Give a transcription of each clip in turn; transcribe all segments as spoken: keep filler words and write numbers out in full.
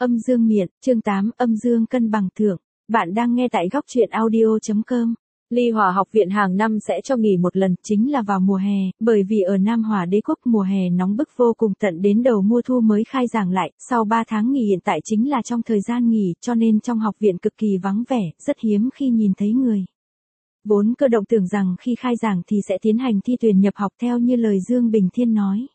Âm dương miện, chương tám, âm dương cân bằng thượng. Bạn đang nghe tại góc truyện audio chấm com. Ly Hỏa học viện hàng năm sẽ cho nghỉ một lần, chính là vào mùa hè, bởi vì ở Nam Hỏa đế quốc mùa hè nóng bức vô cùng, tận đến đầu mùa thu mới khai giảng lại, sau ba tháng nghỉ hiện tại chính là trong thời gian nghỉ, cho nên trong học viện cực kỳ vắng vẻ, rất hiếm khi nhìn thấy người. Vốn Cơ Động tưởng rằng khi khai giảng thì sẽ tiến hành thi tuyển nhập học theo như lời Dương Bình Thiên nói.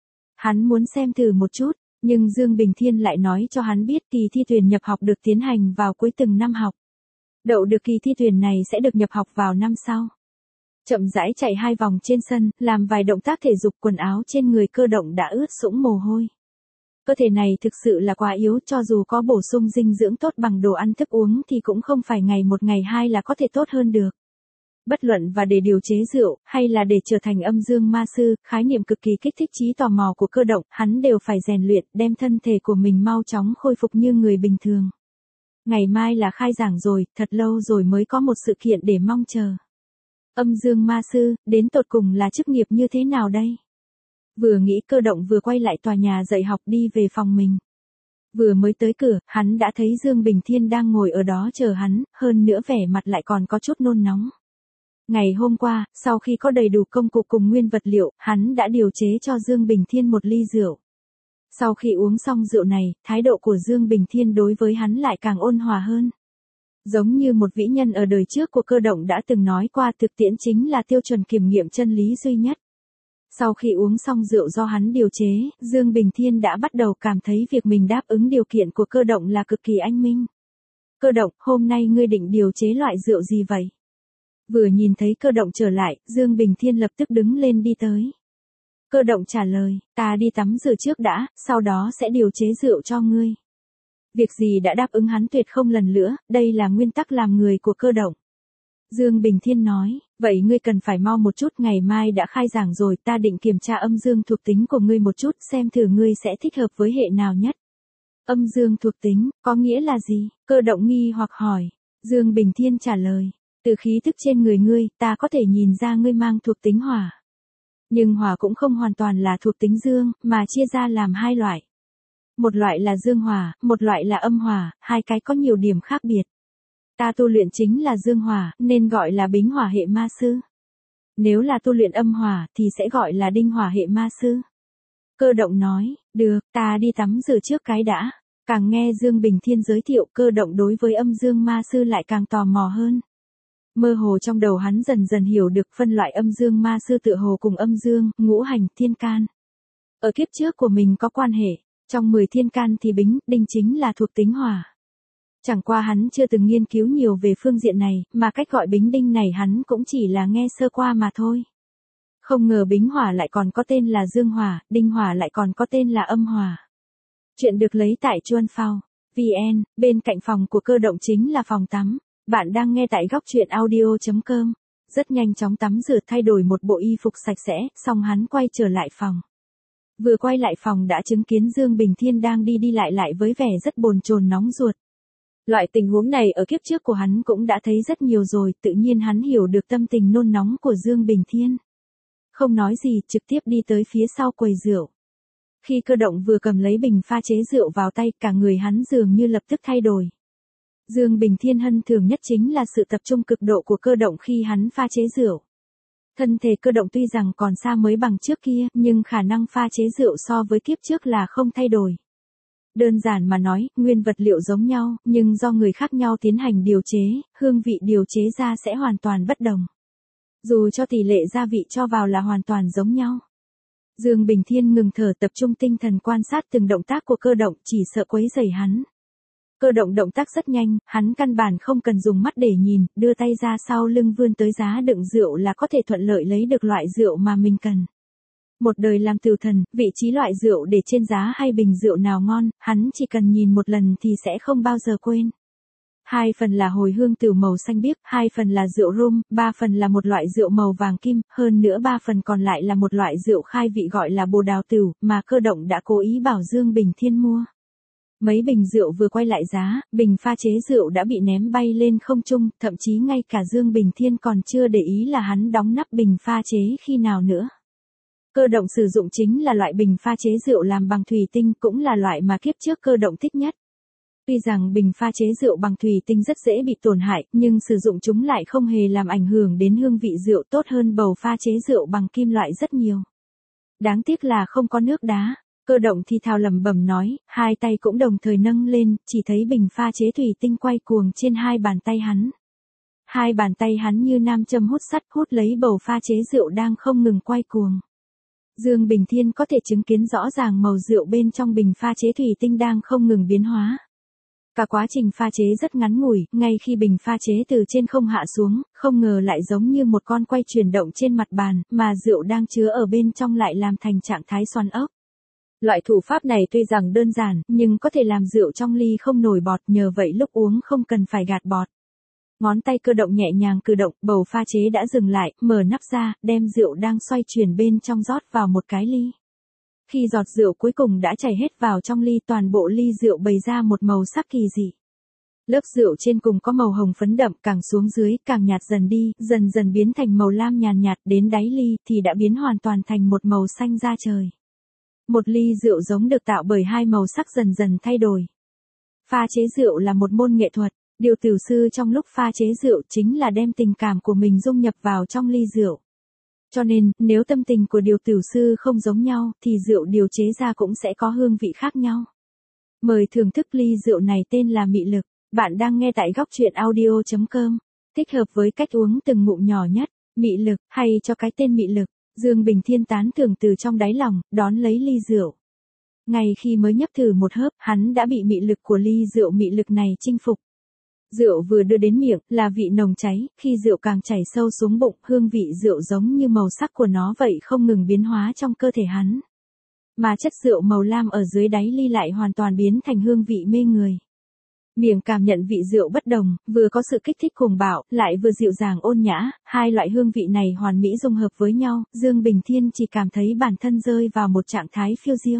Hắn muốn xem thử một chút. Nhưng Dương Bình Thiên lại nói cho hắn biết kỳ thi tuyển nhập học được tiến hành vào cuối từng năm học. Đậu được kỳ thi tuyển này sẽ được nhập học vào năm sau. Chậm rãi chạy hai vòng trên sân, làm vài động tác thể dục, quần áo trên người Cơ Động đã ướt sũng mồ hôi. Cơ thể này thực sự là quá yếu, cho dù có bổ sung dinh dưỡng tốt bằng đồ ăn thức uống thì cũng không phải ngày một ngày hai là có thể tốt hơn được. Bất luận và để điều chế rượu, hay là để trở thành âm dương ma sư, khái niệm cực kỳ kích thích trí tò mò của Cơ Động, hắn đều phải rèn luyện, đem thân thể của mình mau chóng khôi phục như người bình thường. Ngày mai là khai giảng rồi, thật lâu rồi mới có một sự kiện để mong chờ. Âm dương ma sư, đến tột cùng là chức nghiệp như thế nào đây? Vừa nghĩ Cơ Động vừa quay lại tòa nhà dạy học đi về phòng mình. Vừa mới tới cửa, hắn đã thấy Dương Bình Thiên đang ngồi ở đó chờ hắn, hơn nữa vẻ mặt lại còn có chút nôn nóng. Ngày hôm qua, sau khi có đầy đủ công cụ cùng nguyên vật liệu, hắn đã điều chế cho Dương Bình Thiên một ly rượu. Sau khi uống xong rượu này, thái độ của Dương Bình Thiên đối với hắn lại càng ôn hòa hơn. Giống như một vĩ nhân ở đời trước của Cơ Động đã từng nói qua, thực tiễn chính là tiêu chuẩn kiểm nghiệm chân lý duy nhất. Sau khi uống xong rượu do hắn điều chế, Dương Bình Thiên đã bắt đầu cảm thấy việc mình đáp ứng điều kiện của Cơ Động là cực kỳ anh minh. Cơ Động, hôm nay ngươi định điều chế loại rượu gì vậy? Vừa nhìn thấy Cơ Động trở lại, Dương Bình Thiên lập tức đứng lên đi tới. Cơ Động trả lời, ta đi tắm rửa trước đã, sau đó sẽ điều chế rượu cho ngươi. Việc gì đã đáp ứng hắn tuyệt không lần nữa, đây là nguyên tắc làm người của Cơ Động. Dương Bình Thiên nói, vậy ngươi cần phải mau một chút, ngày mai đã khai giảng rồi, ta định kiểm tra âm dương thuộc tính của ngươi một chút, xem thử ngươi sẽ thích hợp với hệ nào nhất. Âm dương thuộc tính, có nghĩa là gì? Cơ Động nghi hoặc hỏi. Dương Bình Thiên trả lời. Từ khí thức trên người ngươi, ta có thể nhìn ra ngươi mang thuộc tính hỏa. Nhưng hỏa cũng không hoàn toàn là thuộc tính dương, mà chia ra làm hai loại. Một loại là dương hỏa, một loại là âm hỏa, hai cái có nhiều điểm khác biệt. Ta tu luyện chính là dương hỏa, nên gọi là bính hỏa hệ ma sư. Nếu là tu luyện âm hỏa, thì sẽ gọi là đinh hỏa hệ ma sư. Cơ Động nói, được, ta đi tắm rửa trước cái đã. Càng nghe Dương Bình Thiên giới thiệu, Cơ Động đối với âm dương ma sư lại càng tò mò hơn. Mơ hồ trong đầu hắn dần dần hiểu được phân loại âm dương ma sư tựa hồ cùng âm dương, ngũ hành, thiên can. Ở kiếp trước của mình có quan hệ, trong mười thiên can thì bính, đinh chính là thuộc tính hỏa. Chẳng qua hắn chưa từng nghiên cứu nhiều về phương diện này, mà cách gọi bính đinh này hắn cũng chỉ là nghe sơ qua mà thôi. Không ngờ bính hỏa lại còn có tên là dương hỏa, đinh hỏa lại còn có tên là âm hỏa. Chuyện được lấy tại Chuan Phao, vn, bên cạnh phòng của Cơ Động chính là phòng tắm. Bạn đang nghe tại góc truyện audio chấm com. Rất nhanh chóng tắm rửa thay đổi một bộ y phục sạch sẽ, xong hắn quay trở lại phòng. Vừa quay lại phòng đã chứng kiến Dương Bình Thiên đang đi đi lại lại với vẻ rất bồn chồn nóng ruột. Loại tình huống này ở kiếp trước của hắn cũng đã thấy rất nhiều rồi, tự nhiên hắn hiểu được tâm tình nôn nóng của Dương Bình Thiên. Không nói gì, trực tiếp đi tới phía sau quầy rượu. Khi Cơ Động vừa cầm lấy bình pha chế rượu vào tay, cả người hắn dường như lập tức thay đổi. Dương Bình Thiên hân thường nhất chính là sự tập trung cực độ của Cơ Động khi hắn pha chế rượu. Thân thể Cơ Động tuy rằng còn xa mới bằng trước kia, nhưng khả năng pha chế rượu so với kiếp trước là không thay đổi. Đơn giản mà nói, nguyên vật liệu giống nhau, nhưng do người khác nhau tiến hành điều chế, hương vị điều chế ra sẽ hoàn toàn bất đồng. Dù cho tỷ lệ gia vị cho vào là hoàn toàn giống nhau. Dương Bình Thiên ngừng thở, tập trung tinh thần quan sát từng động tác của Cơ Động, chỉ sợ quấy rầy hắn. Cơ Động động tác rất nhanh, hắn căn bản không cần dùng mắt để nhìn, đưa tay ra sau lưng vươn tới giá đựng rượu là có thể thuận lợi lấy được loại rượu mà mình cần. Một đời làm tửu thần, vị trí loại rượu để trên giá hay bình rượu nào ngon, hắn chỉ cần nhìn một lần thì sẽ không bao giờ quên. Hai phần là hồi hương tửu màu xanh biếc, hai phần là rượu rum, ba phần là một loại rượu màu vàng kim, hơn nữa ba phần còn lại là một loại rượu khai vị gọi là bồ đào tửu, mà Cơ Động đã cố ý bảo Dương Bình Thiên mua. Mấy bình rượu vừa quay lại giá, bình pha chế rượu đã bị ném bay lên không trung, thậm chí ngay cả Dương Bình Thiên còn chưa để ý là hắn đóng nắp bình pha chế khi nào nữa. Cơ Động sử dụng chính là loại bình pha chế rượu làm bằng thủy tinh, cũng là loại mà kiếp trước Cơ Động thích nhất. Tuy rằng bình pha chế rượu bằng thủy tinh rất dễ bị tổn hại, nhưng sử dụng chúng lại không hề làm ảnh hưởng đến hương vị rượu, tốt hơn bầu pha chế rượu bằng kim loại rất nhiều. Đáng tiếc là không có nước đá. Cơ động thì thào lẩm bẩm nói, hai tay cũng đồng thời nâng lên, chỉ thấy bình pha chế thủy tinh quay cuồng trên hai bàn tay hắn. Hai bàn tay hắn như nam châm hút sắt, hút lấy bầu pha chế rượu đang không ngừng quay cuồng. Dương Bình Thiên có thể chứng kiến rõ ràng màu rượu bên trong bình pha chế thủy tinh đang không ngừng biến hóa. Cả quá trình pha chế rất ngắn ngủi, ngay khi bình pha chế từ trên không hạ xuống, không ngờ lại giống như một con quay chuyển động trên mặt bàn, mà rượu đang chứa ở bên trong lại làm thành trạng thái xoắn ốc. Loại thủ pháp này tuy rằng đơn giản, nhưng có thể làm rượu trong ly không nổi bọt, nhờ vậy lúc uống không cần phải gạt bọt. Ngón tay Cơ động nhẹ nhàng cử động, bầu pha chế đã dừng lại, mở nắp ra, đem rượu đang xoay chuyển bên trong rót vào một cái ly. Khi giọt rượu cuối cùng đã chảy hết vào trong ly, toàn bộ ly rượu bày ra một màu sắc kỳ dị. Lớp rượu trên cùng có màu hồng phấn đậm, càng xuống dưới càng nhạt dần đi, dần dần biến thành màu lam nhàn nhạt, đến đáy ly thì đã biến hoàn toàn thành một màu xanh da trời. Một ly rượu giống được tạo bởi hai màu sắc dần dần thay đổi. Pha chế rượu là một môn nghệ thuật, điều tiểu sư trong lúc pha chế rượu chính là đem tình cảm của mình dung nhập vào trong ly rượu. Cho nên, nếu tâm tình của điều tiểu sư không giống nhau, thì rượu điều chế ra cũng sẽ có hương vị khác nhau. Mời thưởng thức ly rượu này tên là Mị Lực. Bạn đang nghe tại góc truyện audio chấm com. Thích hợp với cách uống từng ngụm nhỏ nhất. Mị Lực, hay cho cái tên Mị Lực. Dương Bình Thiên tán thưởng từ trong đáy lòng, đón lấy ly rượu. Ngay khi mới nhấp thử một hớp, hắn đã bị mị lực của ly rượu mị lực này chinh phục. Rượu vừa đưa đến miệng, là vị nồng cháy, khi rượu càng chảy sâu xuống bụng, hương vị rượu giống như màu sắc của nó vậy không ngừng biến hóa trong cơ thể hắn. Mà chất rượu màu lam ở dưới đáy ly lại hoàn toàn biến thành hương vị mê người. Miệng cảm nhận vị rượu bất đồng, vừa có sự kích thích cuồng bạo, lại vừa dịu dàng ôn nhã, hai loại hương vị này hoàn mỹ dung hợp với nhau, Dương Bình Thiên chỉ cảm thấy bản thân rơi vào một trạng thái phiêu diêu.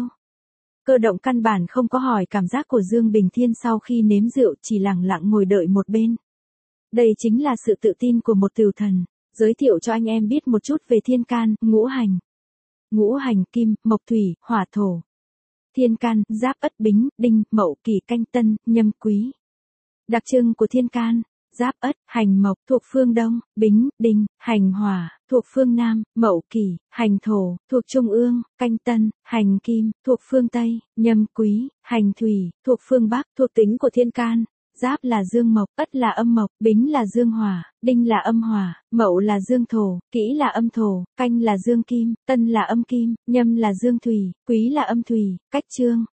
Cơ động căn bản không có hỏi cảm giác của Dương Bình Thiên sau khi nếm rượu, chỉ lặng lặng ngồi đợi một bên. Đây chính là sự tự tin của một tửu thần. Giới thiệu cho anh em biết một chút về thiên can, ngũ hành. Ngũ hành kim, mộc thủy, hỏa thổ. Thiên can, giáp ất bính, đinh, mậu kỷ canh tân, nhâm quý. Đặc trưng của thiên can, giáp ất, hành mộc, thuộc phương đông, bính, đinh, hành hỏa, thuộc phương nam, mậu kỷ, hành thổ, thuộc trung ương, canh tân, hành kim, thuộc phương tây, nhâm quý, hành thủy, thuộc phương bắc. Thuộc tính của thiên can, giáp là dương mộc, ất là âm mộc, bính là dương hỏa, đinh là âm hỏa, mậu là dương thổ, kỷ là âm thổ, canh là dương kim, tân là âm kim, nhâm là dương thủy, quý là âm thủy. Cách chương,